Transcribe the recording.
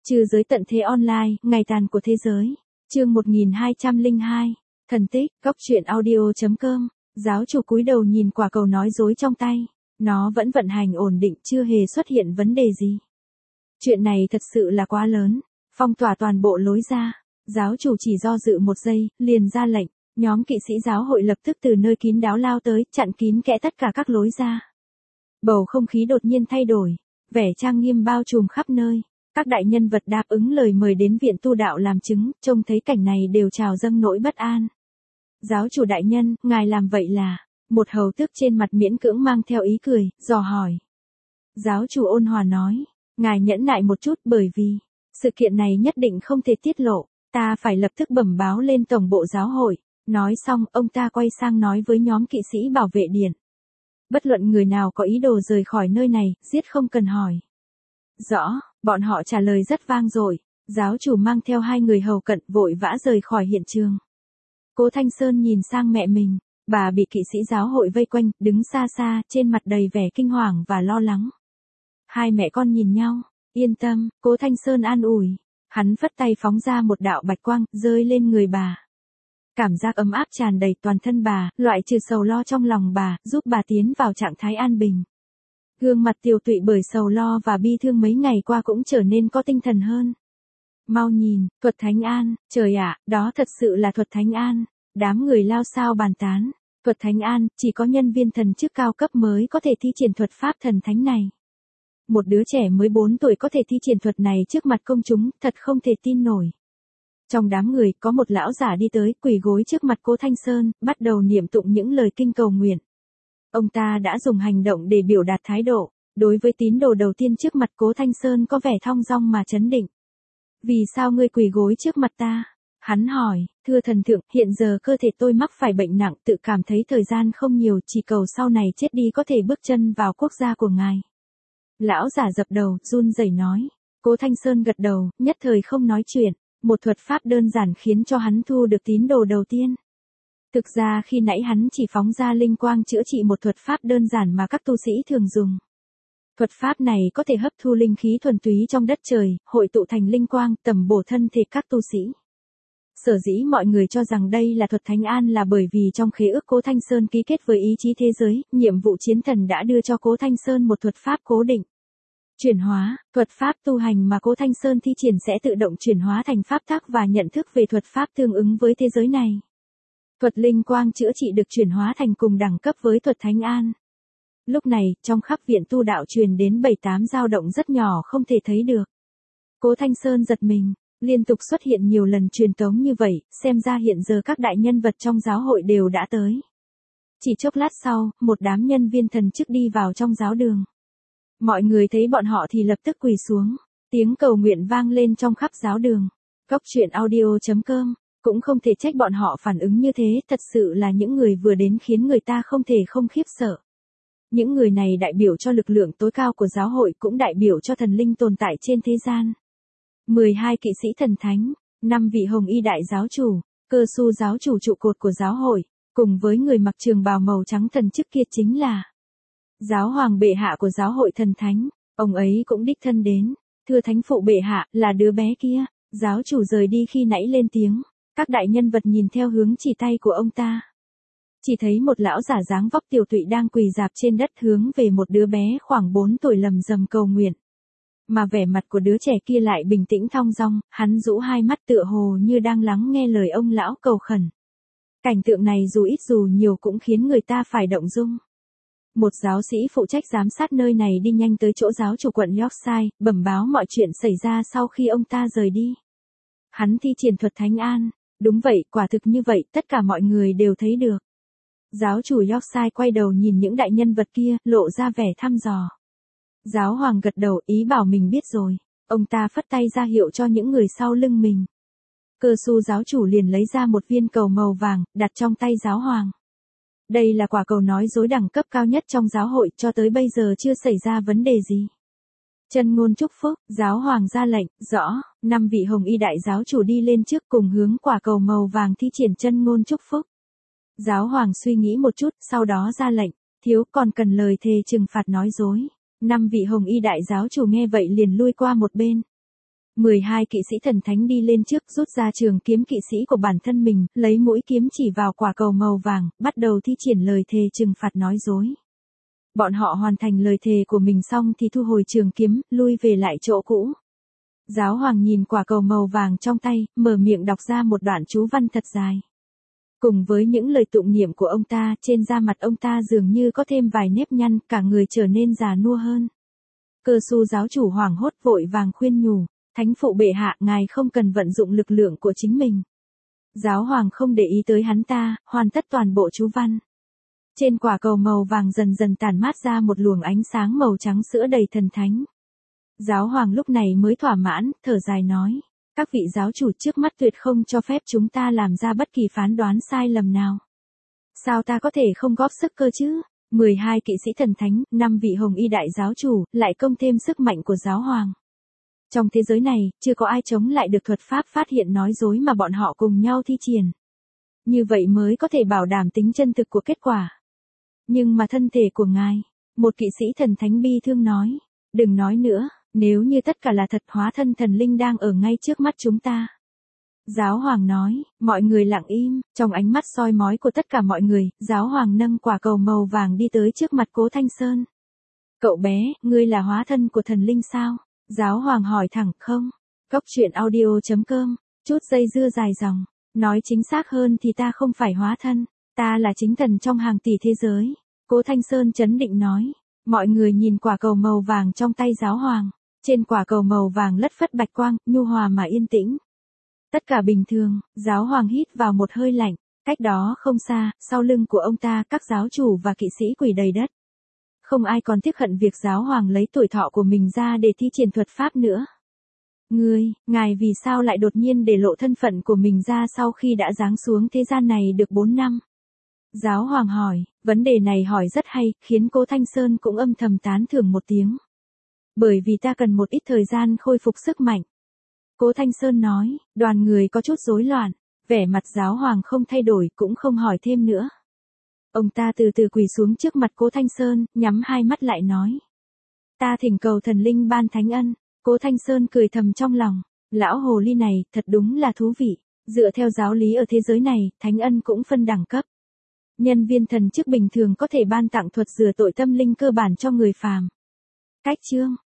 Trừ giới tận thế online, ngày tàn của thế giới. Chương 1202. Thần tích, góc truyện audio.com. Giáo chủ cúi đầu nhìn quả cầu nói dối trong tay. Nó vẫn vận hành ổn định, chưa hề xuất hiện vấn đề gì. Chuyện này thật sự là quá lớn. Phong tỏa toàn bộ lối ra. Giáo chủ chỉ do dự một giây, liền ra lệnh. Nhóm kỵ sĩ giáo hội lập tức từ nơi kín đáo lao tới, chặn kín kẽ tất cả các lối ra. Bầu không khí đột nhiên thay đổi. Vẻ trang nghiêm bao trùm khắp nơi. Các đại nhân vật đáp ứng lời mời đến viện tu đạo làm chứng, trông thấy cảnh này đều trào dâng nỗi bất an. Giáo chủ đại nhân, ngài làm vậy là... Một hầu tước trên mặt miễn cưỡng mang theo ý cười, dò hỏi. Giáo chủ ôn hòa nói, ngài nhẫn nại một chút bởi vì, sự kiện này nhất định không thể tiết lộ, ta phải lập tức bẩm báo lên tổng bộ giáo hội. Nói xong, ông ta quay sang nói với nhóm kỵ sĩ bảo vệ điện. Bất luận người nào có ý đồ rời khỏi nơi này, giết không cần hỏi. Rõ, bọn họ trả lời rất vang dội. Giáo chủ mang theo 2 người hầu cận vội vã rời khỏi hiện trường. Cố Thanh Sơn nhìn sang mẹ mình. Bà bị kỵ sĩ giáo hội vây quanh, đứng xa xa, trên mặt đầy vẻ kinh hoàng và lo lắng. 2 mẹ con nhìn nhau, yên tâm, Cố Thanh Sơn an ủi. Hắn phất tay phóng ra một đạo bạch quang, rơi lên người bà. Cảm giác ấm áp tràn đầy toàn thân bà, loại trừ sầu lo trong lòng bà, giúp bà tiến vào trạng thái an bình. Gương mặt tiều tụy bởi sầu lo và bi thương mấy ngày qua cũng trở nên có tinh thần hơn. Mau nhìn, thuật thánh an, trời ạ, đó thật sự là thuật thánh an. Đám người lao xao bàn tán, thuật thánh an, chỉ có nhân viên thần chức cao cấp mới có thể thi triển thuật pháp thần thánh này. Một đứa trẻ mới 4 tuổi có thể thi triển thuật này trước mặt công chúng, thật không thể tin nổi. Trong đám người, có một lão giả đi tới, quỳ gối trước mặt Cố Thanh Sơn, bắt đầu niệm tụng những lời kinh cầu nguyện. Ông ta đã dùng hành động để biểu đạt thái độ, đối với tín đồ đầu tiên trước mặt Cố Thanh Sơn có vẻ thong dong mà trấn định. Vì sao ngươi quỳ gối trước mặt ta? Hắn hỏi, thưa thần thượng, hiện giờ cơ thể tôi mắc phải bệnh nặng, tự cảm thấy thời gian không nhiều, chỉ cầu sau này chết đi có thể bước chân vào quốc gia của ngài. Lão giả dập đầu, run rẩy nói. Cố Thanh Sơn gật đầu, nhất thời không nói chuyện. Một thuật pháp đơn giản khiến cho hắn thu được tín đồ đầu tiên. Thực ra khi nãy hắn chỉ phóng ra linh quang chữa trị một thuật pháp đơn giản mà các tu sĩ thường dùng. Thuật pháp này có thể hấp thu linh khí thuần túy trong đất trời, hội tụ thành linh quang, tầm bổ thân thể các tu sĩ. Sở dĩ mọi người cho rằng đây là thuật thánh an là bởi vì trong khế ước Cố Thanh Sơn ký kết với ý chí thế giới, nhiệm vụ chiến thần đã đưa cho Cố Thanh Sơn một thuật pháp cố định. Chuyển hóa, thuật pháp tu hành mà Cố Thanh Sơn thi triển sẽ tự động chuyển hóa thành pháp tắc và nhận thức về thuật pháp tương ứng với thế giới này. Thuật linh quang chữa trị được chuyển hóa thành cùng đẳng cấp với thuật thánh an. Lúc này, trong khắp viện tu đạo truyền đến 7-8 dao động rất nhỏ không thể thấy được. Cố Thanh Sơn giật mình. Liên tục xuất hiện nhiều lần truyền tống như vậy, xem ra hiện giờ các đại nhân vật trong giáo hội đều đã tới. Chỉ chốc lát sau, một đám nhân viên thần chức đi vào trong giáo đường. Mọi người thấy bọn họ thì lập tức quỳ xuống. Tiếng cầu nguyện vang lên trong khắp giáo đường. Góc truyện audio.com. Cũng không thể trách bọn họ phản ứng như thế, thật sự là những người vừa đến khiến người ta không thể không khiếp sợ. Những người này đại biểu cho lực lượng tối cao của giáo hội, cũng đại biểu cho thần linh tồn tại trên thế gian. 12 kỵ sĩ thần thánh, 5 vị hồng y đại giáo chủ, Cơ Su giáo chủ trụ cột của giáo hội, cùng với người mặc trường bào màu trắng thần chức kia chính là giáo hoàng bệ hạ của giáo hội thần thánh, ông ấy cũng đích thân đến. Thưa thánh phụ bệ hạ, là đứa bé kia. Giáo chủ rời đi khi nãy lên tiếng, các đại nhân vật nhìn theo hướng chỉ tay của ông ta. Chỉ thấy một lão giả dáng vóc tiều tụy đang quỳ rạp trên đất hướng về một đứa bé khoảng 4 tuổi lầm rầm cầu nguyện. Mà vẻ mặt của đứa trẻ kia lại bình tĩnh thong dong, hắn rũ 2 mắt tựa hồ như đang lắng nghe lời ông lão cầu khẩn. Cảnh tượng này dù ít dù nhiều cũng khiến người ta phải động dung. Một giáo sĩ phụ trách giám sát nơi này đi nhanh tới chỗ giáo chủ quận Yorkshire, bẩm báo mọi chuyện xảy ra sau khi ông ta rời đi. Hắn thi triển thuật thánh an, đúng vậy, quả thực như vậy, tất cả mọi người đều thấy được. Giáo chủ Yorkshire quay đầu nhìn những đại nhân vật kia, lộ ra vẻ thăm dò. Giáo hoàng gật đầu, ý bảo mình biết rồi. Ông ta phất tay ra hiệu cho những người sau lưng mình. Cơ Su giáo chủ liền lấy ra một viên cầu màu vàng, đặt trong tay giáo hoàng. Đây là quả cầu nói dối đẳng cấp cao nhất trong giáo hội, cho tới bây giờ chưa xảy ra vấn đề gì. Chân ngôn chúc phúc, giáo hoàng ra lệnh, rõ, 5 vị hồng y đại giáo chủ đi lên trước cùng hướng quả cầu màu vàng thi triển chân ngôn chúc phúc. Giáo hoàng suy nghĩ một chút, sau đó ra lệnh, thiếu còn cần lời thề trừng phạt nói dối. 5 vị hồng y đại giáo chủ nghe vậy liền lui qua một bên. 12 kỵ sĩ thần thánh đi lên trước, rút ra trường kiếm kỵ sĩ của bản thân mình, lấy mũi kiếm chỉ vào quả cầu màu vàng, bắt đầu thi triển lời thề trừng phạt nói dối. Bọn họ hoàn thành lời thề của mình xong thì thu hồi trường kiếm, lui về lại chỗ cũ. Giáo hoàng nhìn quả cầu màu vàng trong tay, mở miệng đọc ra một đoạn chú văn thật dài. Cùng với những lời tụng niệm của ông ta, trên da mặt ông ta dường như có thêm vài nếp nhăn, cả người trở nên già nua hơn. Cơ Su giáo chủ hoảng hốt vội vàng khuyên nhủ, thánh phụ bệ hạ, ngài không cần vận dụng lực lượng của chính mình. Giáo hoàng không để ý tới hắn ta, hoàn tất toàn bộ chú văn. Trên quả cầu màu vàng dần dần tản mát ra một luồng ánh sáng màu trắng sữa đầy thần thánh. Giáo hoàng lúc này mới thỏa mãn, thở dài nói, các vị giáo chủ trước mắt tuyệt không cho phép chúng ta làm ra bất kỳ phán đoán sai lầm nào. Sao ta có thể không góp sức cơ chứ? 12 kỵ sĩ thần thánh, 5 vị hồng y đại giáo chủ, lại công thêm sức mạnh của giáo hoàng. Trong thế giới này, chưa có ai chống lại được thuật pháp phát hiện nói dối mà bọn họ cùng nhau thi triển. Như vậy mới có thể bảo đảm tính chân thực của kết quả. Nhưng mà thân thể của ngài, một kỵ sĩ thần thánh bi thương nói, đừng nói nữa, nếu như tất cả là thật, hóa thân thần linh đang ở ngay trước mắt chúng ta. Giáo hoàng nói, mọi người lặng im, trong ánh mắt soi mói của tất cả mọi người, giáo hoàng nâng quả cầu màu vàng đi tới trước mặt Cố Thanh Sơn. Cậu bé, ngươi là hóa thân của thần linh sao? Giáo hoàng hỏi thẳng, không. Cốc truyện audio.com, chút dây dưa dài dòng. Nói chính xác hơn thì ta không phải hóa thân, ta là chính thần trong hàng tỷ thế giới. Cố Thanh Sơn trấn định nói. Mọi người nhìn quả cầu màu vàng trong tay giáo hoàng. Trên quả cầu màu vàng lất phất bạch quang, nhu hòa mà yên tĩnh. Tất cả bình thường, giáo hoàng hít vào một hơi lạnh. Cách đó không xa, sau lưng của ông ta, các giáo chủ và kỵ sĩ quỳ đầy đất. Không ai còn tiếc hận việc giáo hoàng lấy tuổi thọ của mình ra để thi triển thuật pháp nữa. Ngài vì sao lại đột nhiên để lộ thân phận của mình ra sau khi đã giáng xuống thế gian này được 4 năm? Giáo hoàng hỏi, vấn đề này hỏi rất hay, khiến Cố Thanh Sơn cũng âm thầm tán thưởng một tiếng. Bởi vì ta cần một ít thời gian khôi phục sức mạnh. Cố Thanh Sơn nói, đoàn người có chút rối loạn, vẻ mặt giáo hoàng không thay đổi cũng không hỏi thêm nữa. Ông ta từ từ quỳ xuống trước mặt Cố Thanh Sơn, nhắm hai mắt lại nói. Ta thỉnh cầu thần linh ban thánh ân. Cố Thanh Sơn cười thầm trong lòng, lão hồ ly này thật đúng là thú vị. Dựa theo giáo lý ở thế giới này, thánh ân cũng phân đẳng cấp. Nhân viên thần chức bình thường có thể ban tặng thuật rửa tội tâm linh cơ bản cho người phàm. Cách chương